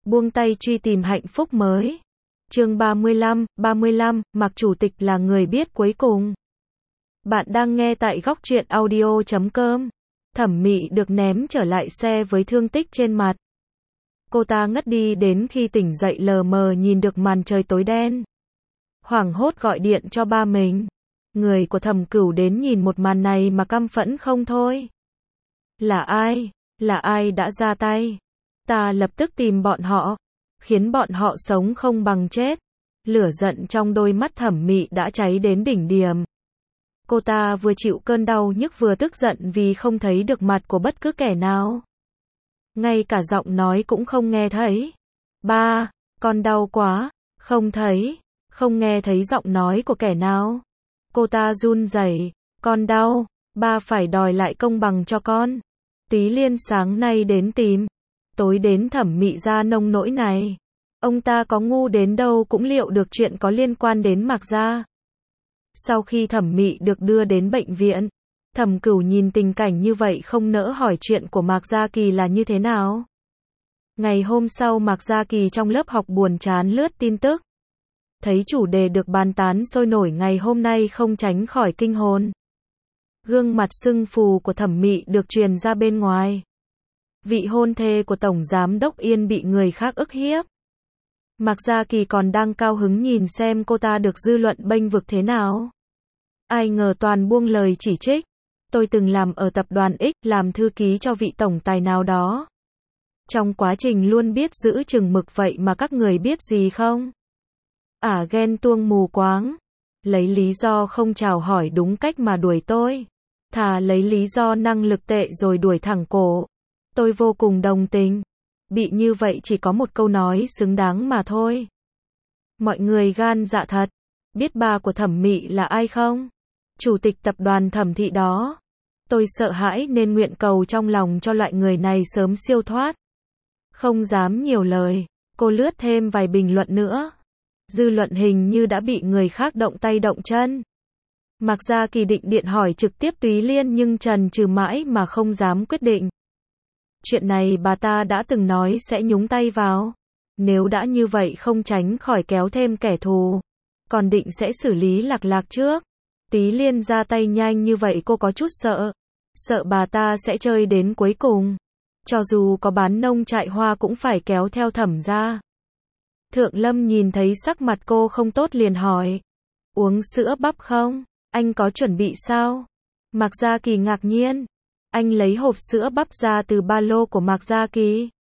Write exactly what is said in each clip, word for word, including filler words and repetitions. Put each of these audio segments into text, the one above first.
buông tay truy tìm hạnh phúc mới. Chương ba mươi lăm, ba mươi lăm, Mạc Chủ tịch là người biết cuối cùng. Bạn đang nghe tại góc truyện audio chấm com. Thẩm Mị được ném trở lại xe với thương tích trên mặt. Cô ta ngất đi đến khi tỉnh dậy lờ mờ nhìn được màn trời tối đen. Hoảng hốt gọi điện cho ba mình. Người của Thẩm Cửu đến nhìn một màn này mà căm phẫn không thôi. Là ai? Là ai đã ra tay? Ta lập tức tìm bọn họ, khiến bọn họ sống không bằng chết. Lửa giận trong đôi mắt Thẩm Mị đã cháy đến đỉnh điểm. Cô ta vừa chịu cơn đau nhức vừa tức giận vì không thấy được mặt của bất cứ kẻ nào. Ngay cả giọng nói cũng không nghe thấy. Ba, con đau quá, không thấy, không nghe thấy giọng nói của kẻ nào. Cô ta run rẩy, con đau, ba phải đòi lại công bằng cho con. Túy Liên sáng nay đến tìm, tối đến Thẩm Mị ra nông nỗi này. Ông ta có ngu đến đâu cũng liệu được chuyện có liên quan đến Mạc gia. Sau khi Thẩm Mị được đưa đến bệnh viện, Thẩm Cửu nhìn tình cảnh như vậy không nỡ hỏi chuyện của Mạc Gia Kỳ là như thế nào. Ngày hôm sau Mạc Gia Kỳ trong lớp học buồn chán lướt tin tức. Thấy chủ đề được bàn tán sôi nổi ngày hôm nay không tránh khỏi kinh hồn. Gương mặt sưng phù của Thẩm Mị được truyền ra bên ngoài. Vị hôn thê của Tổng Giám Đốc Yên bị người khác ức hiếp. Mạc Gia Kỳ còn đang cao hứng nhìn xem cô ta được dư luận bênh vực thế nào. Ai ngờ toàn buông lời chỉ trích. Tôi từng làm ở tập đoàn X, làm thư ký cho vị tổng tài nào đó. Trong quá trình luôn biết giữ chừng mực vậy mà các người biết gì không? À ghen tuông mù quáng. Lấy lý do không chào hỏi đúng cách mà đuổi tôi. Thà lấy lý do năng lực tệ rồi đuổi thẳng cổ. Tôi vô cùng đồng tình. Bị như vậy chỉ có một câu nói xứng đáng mà thôi. Mọi người gan dạ thật. Biết ba của Thẩm Mị là ai không? Chủ tịch tập đoàn Thẩm thị đó. Tôi sợ hãi nên nguyện cầu trong lòng cho loại người này sớm siêu thoát. Không dám nhiều lời, cô lướt thêm vài bình luận nữa. Dư luận hình như đã bị người khác động tay động chân. Mạc Gia Kỳ định điện hỏi trực tiếp Túy Liên nhưng chần chừ mãi mà không dám quyết định. Chuyện này bà ta đã từng nói sẽ nhúng tay vào. Nếu đã như vậy không tránh khỏi kéo thêm kẻ thù. Còn định sẽ xử lý Lạc Lạc trước. Túy Liên ra tay nhanh như vậy cô có chút sợ. Sợ bà ta sẽ chơi đến cuối cùng. Cho dù có bán nông trại hoa cũng phải kéo theo Thẩm ra. Thượng Lâm nhìn thấy sắc mặt cô không tốt liền hỏi. Uống sữa bắp không? Anh có chuẩn bị sao? Mạc Gia Kỳ ngạc nhiên. Anh lấy hộp sữa bắp ra từ ba lô của Mạc Gia Kỳ.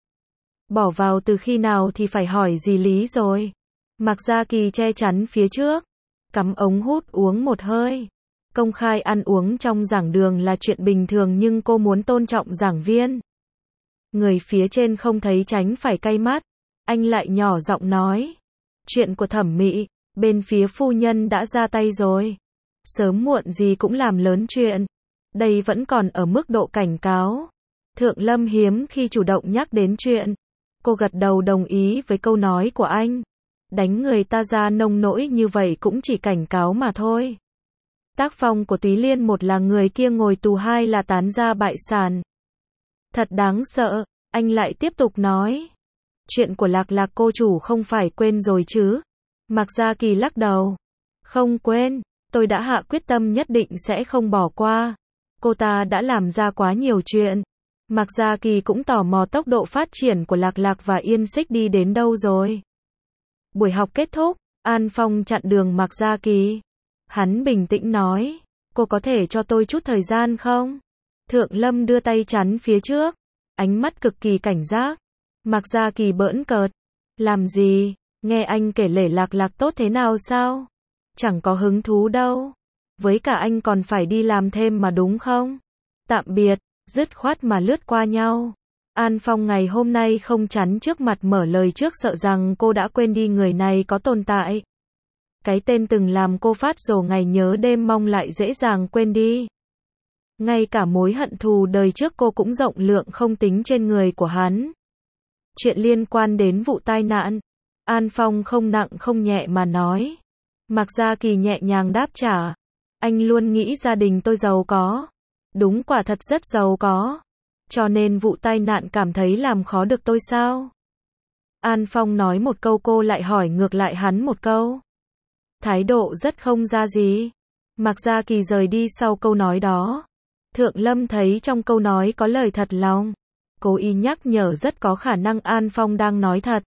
Bỏ vào từ khi nào thì phải hỏi gì lý rồi. Mạc Gia Kỳ che chắn phía trước. Cắm ống hút uống một hơi. Công khai ăn uống trong giảng đường là chuyện bình thường nhưng cô muốn tôn trọng giảng viên. Người phía trên không thấy tránh phải cay mắt. Anh lại nhỏ giọng nói. Chuyện của Thẩm Mị, bên phía phu nhân đã ra tay rồi. Sớm muộn gì cũng làm lớn chuyện. Đây vẫn còn ở mức độ cảnh cáo. Thượng Lâm hiếm khi chủ động nhắc đến chuyện. Cô gật đầu đồng ý với câu nói của anh. Đánh người ta ra nông nỗi như vậy cũng chỉ cảnh cáo mà thôi. Tác phong của Túy Liên một là người kia ngồi tù, hai là tán gia bại sản. Thật đáng sợ, anh lại tiếp tục nói. Chuyện của Lạc Lạc cô chủ không phải quên rồi chứ? Mạc Gia Kỳ lắc đầu. Không quên, tôi đã hạ quyết tâm nhất định sẽ không bỏ qua. Cô ta đã làm ra quá nhiều chuyện. Mạc Gia Kỳ cũng tò mò tốc độ phát triển của Lạc Lạc và Yên Xích đi đến đâu rồi. Buổi học kết thúc, An Phong chặn đường Mạc Gia Kỳ. Hắn bình tĩnh nói, cô có thể cho tôi chút thời gian không? Thượng Lâm đưa tay chắn phía trước, ánh mắt cực kỳ cảnh giác. Mạc Gia Kỳ bỡn cợt, làm gì, nghe anh kể lể Lạc Lạc tốt thế nào sao? Chẳng có hứng thú đâu. Với cả anh còn phải đi làm thêm mà đúng không? Tạm biệt, dứt khoát mà lướt qua nhau. An Phong ngày hôm nay không chắn trước mặt mở lời trước sợ rằng cô đã quên đi người này có tồn tại. Cái tên từng làm cô phát rồ ngày nhớ đêm mong lại dễ dàng quên đi. Ngay cả mối hận thù đời trước cô cũng rộng lượng không tính trên người của hắn. Chuyện liên quan đến vụ tai nạn. An Phong không nặng không nhẹ mà nói. Mạc Gia Kỳ nhẹ nhàng đáp trả. Anh luôn nghĩ gia đình tôi giàu có. Đúng quả thật rất giàu có. Cho nên vụ tai nạn cảm thấy làm khó được tôi sao? An Phong nói một câu cô lại hỏi ngược lại hắn một câu. Thái độ rất không ra gì. Mạc Gia Kỳ rời đi sau câu nói đó. Thượng Lâm thấy trong câu nói có lời thật lòng. Cố ý nhắc nhở rất có khả năng An Phong đang nói thật.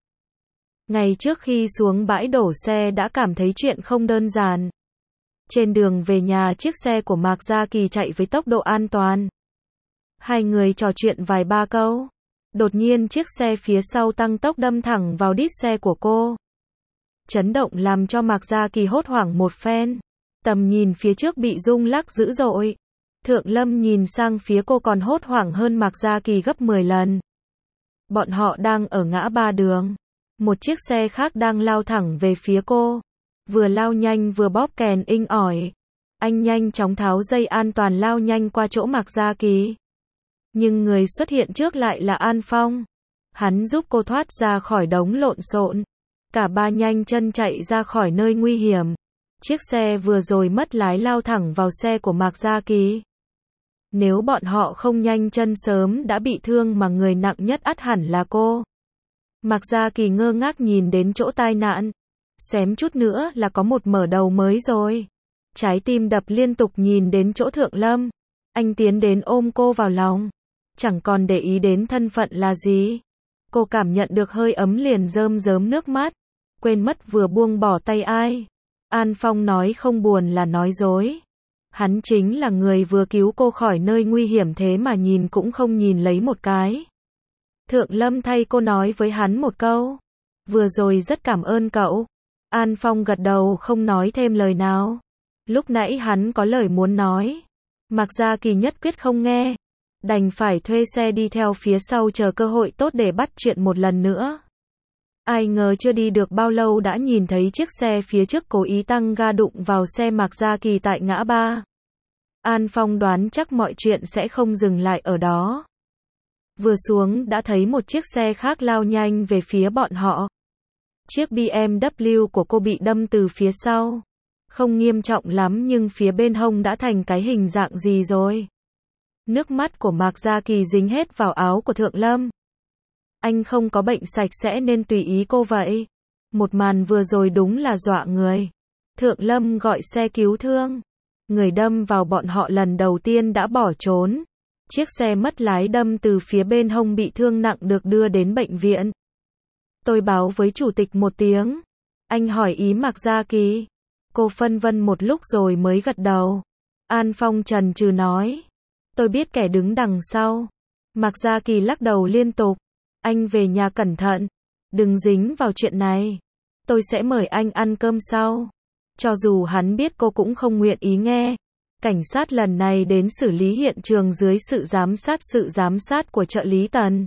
Ngày trước khi xuống bãi đổ xe đã cảm thấy chuyện không đơn giản. Trên đường về nhà chiếc xe của Mạc Gia Kỳ chạy với tốc độ an toàn. Hai người trò chuyện vài ba câu. Đột nhiên chiếc xe phía sau tăng tốc đâm thẳng vào đít xe của cô. Chấn động làm cho Mạc Gia Kỳ hốt hoảng một phen. Tầm nhìn phía trước bị rung lắc dữ dội. Thượng Lâm nhìn sang phía cô còn hốt hoảng hơn Mạc Gia Kỳ gấp mười lần. Bọn họ đang ở ngã ba đường. Một chiếc xe khác đang lao thẳng về phía cô. Vừa lao nhanh vừa bóp kèn inh ỏi. Anh nhanh chóng tháo dây an toàn lao nhanh qua chỗ Mạc Gia Kỳ. Nhưng người xuất hiện trước lại là An Phong. Hắn giúp cô thoát ra khỏi đống lộn xộn. Cả ba nhanh chân chạy ra khỏi nơi nguy hiểm. Chiếc xe vừa rồi mất lái lao thẳng vào xe của Mạc Gia Kỳ. Nếu bọn họ không nhanh chân sớm đã bị thương mà người nặng nhất ắt hẳn là cô. Mạc Gia Kỳ ngơ ngác nhìn đến chỗ tai nạn. Xém chút nữa là có một mở đầu mới rồi. Trái tim đập liên tục nhìn đến chỗ Thượng Lâm. Anh tiến đến ôm cô vào lòng. Chẳng còn để ý đến thân phận là gì. Cô cảm nhận được hơi ấm liền rơm rớm nước mắt. Quên mất vừa buông bỏ tay ai. An Phong nói không buồn là nói dối. Hắn chính là người vừa cứu cô khỏi nơi nguy hiểm thế mà nhìn cũng không nhìn lấy một cái. Thượng Lâm thay cô nói với hắn một câu. Vừa rồi rất cảm ơn cậu. An Phong gật đầu không nói thêm lời nào. Lúc nãy hắn có lời muốn nói. Mạc Gia Kỳ nhất quyết không nghe. Đành phải thuê xe đi theo phía sau chờ cơ hội tốt để bắt chuyện một lần nữa. Ai ngờ chưa đi được bao lâu đã nhìn thấy chiếc xe phía trước cố ý tăng ga đụng vào xe Mạc Gia Kỳ tại ngã ba. An Phong đoán chắc mọi chuyện sẽ không dừng lại ở đó. Vừa xuống đã thấy một chiếc xe khác lao nhanh về phía bọn họ. Chiếc bê em vê của cô bị đâm từ phía sau. Không nghiêm trọng lắm nhưng phía bên hông đã thành cái hình dạng gì rồi. Nước mắt của Mạc Gia Kỳ dính hết vào áo của Thượng Lâm. Anh không có bệnh sạch sẽ nên tùy ý cô vậy. Một màn vừa rồi đúng là dọa người. Thượng Lâm gọi xe cứu thương. Người đâm vào bọn họ lần đầu tiên đã bỏ trốn. Chiếc xe mất lái đâm từ phía bên hông bị thương nặng được đưa đến bệnh viện. Tôi báo với chủ tịch một tiếng. Anh hỏi ý Mạc Gia Kỳ. Cô phân vân một lúc rồi mới gật đầu. An Phong chần chừ nói. Tôi biết kẻ đứng đằng sau. Mạc Gia Kỳ lắc đầu liên tục. Anh về nhà cẩn thận. Đừng dính vào chuyện này. Tôi sẽ mời anh ăn cơm sau. Cho dù hắn biết cô cũng không nguyện ý nghe. Cảnh sát lần này đến xử lý hiện trường dưới sự giám sát sự giám sát của trợ lý Tần.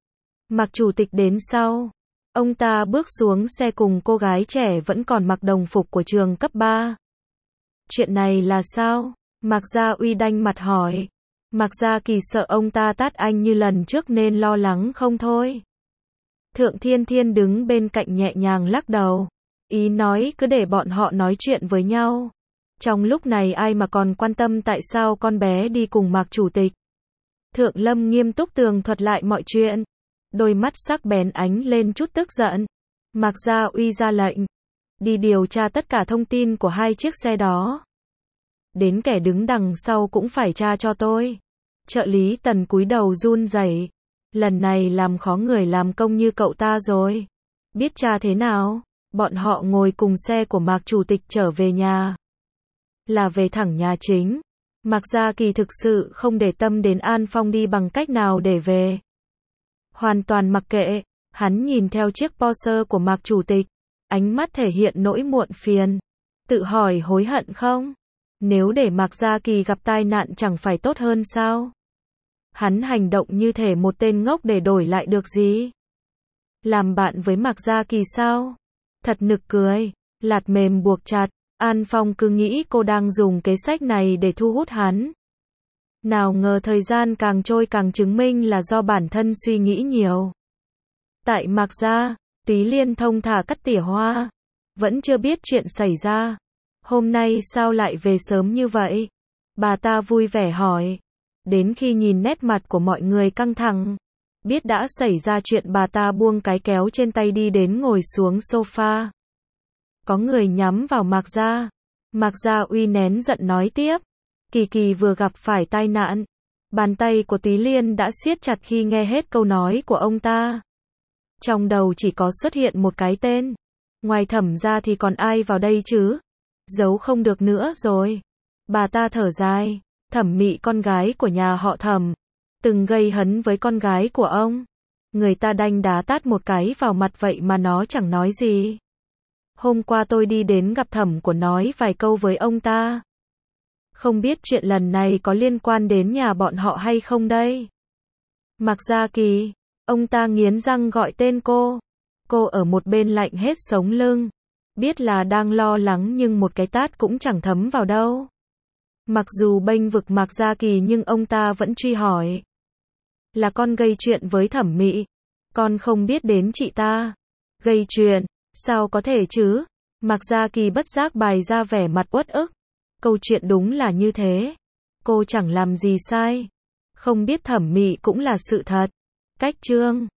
Mạc chủ tịch đến sau. Ông ta bước xuống xe cùng cô gái trẻ vẫn còn mặc đồng phục của trường cấp ba. Chuyện này là sao? Mạc Gia Uy đanh mặt hỏi. Mạc Gia Kỳ sợ ông ta tát anh như lần trước nên lo lắng không thôi. Thượng Thiên Thiên đứng bên cạnh nhẹ nhàng lắc đầu. Ý nói cứ để bọn họ nói chuyện với nhau. Trong lúc này ai mà còn quan tâm tại sao con bé đi cùng Mạc chủ tịch. Thượng Lâm nghiêm túc tường thuật lại mọi chuyện. Đôi mắt sắc bén ánh lên chút tức giận. Mạc Gia Uy ra lệnh. Đi điều tra tất cả thông tin của hai chiếc xe đó. Đến kẻ đứng đằng sau cũng phải tra cho tôi. Trợ lý Tần cúi đầu run rẩy. Lần này làm khó người làm công như cậu ta rồi. Biết tra thế nào? Bọn họ ngồi cùng xe của Mạc chủ tịch trở về nhà. Là về thẳng nhà chính. Mạc Gia Kỳ thực sự không để tâm đến An Phong đi bằng cách nào để về. Hoàn toàn mặc kệ. Hắn nhìn theo chiếc Porsche của Mạc chủ tịch. Ánh mắt thể hiện nỗi muộn phiền. Tự hỏi hối hận không? Nếu để Mạc Gia Kỳ gặp tai nạn chẳng phải tốt hơn sao? Hắn hành động như thể một tên ngốc để đổi lại được gì? Làm bạn với Mạc Gia Kỳ sao? Thật nực cười. Lạt mềm buộc chặt. An Phong cứ nghĩ cô đang dùng kế sách này để thu hút hắn. Nào ngờ thời gian càng trôi càng chứng minh là do bản thân suy nghĩ nhiều. Tại Mạc Gia, Túy Liên thông thả cắt tỉa hoa. Vẫn chưa biết chuyện xảy ra. Hôm nay sao lại về sớm như vậy? Bà ta vui vẻ hỏi. Đến khi nhìn nét mặt của mọi người căng thẳng, Biết đã xảy ra chuyện bà ta buông cái kéo trên tay đi đến ngồi xuống sofa. Có người nhắm vào Mạc Gia. Mạc Gia Uy nén giận nói tiếp. Kỳ Kỳ vừa gặp phải tai nạn. Bàn tay của Túy Liên đã siết chặt khi nghe hết câu nói của ông ta. Trong đầu chỉ có xuất hiện một cái tên. Ngoài Thẩm ra thì còn ai vào đây chứ? Giấu không được nữa rồi. Bà ta thở dài. Thẩm Mị con gái của nhà họ Thẩm. Từng gây hấn với con gái của ông. Người ta đanh đá tát một cái vào mặt vậy mà nó chẳng nói gì. Hôm qua tôi đi đến gặp thẩm của nói vài câu với ông ta. Không biết chuyện lần này có liên quan đến nhà bọn họ hay không đây? Mạc Gia Kỳ, ông ta nghiến răng gọi tên cô. Cô ở một bên lạnh hết sống lưng. Biết là đang lo lắng nhưng một cái tát cũng chẳng thấm vào đâu. Mặc dù bênh vực Mạc Gia Kỳ nhưng ông ta vẫn truy hỏi. Là con gây chuyện với Thẩm Mị. Con không biết đến chị ta. Gây chuyện, sao có thể chứ? Mạc Gia Kỳ bất giác bày ra vẻ mặt uất ức. Câu chuyện đúng là như thế. Cô chẳng làm gì sai. Không biết Thẩm Mị cũng là sự thật. Cách chương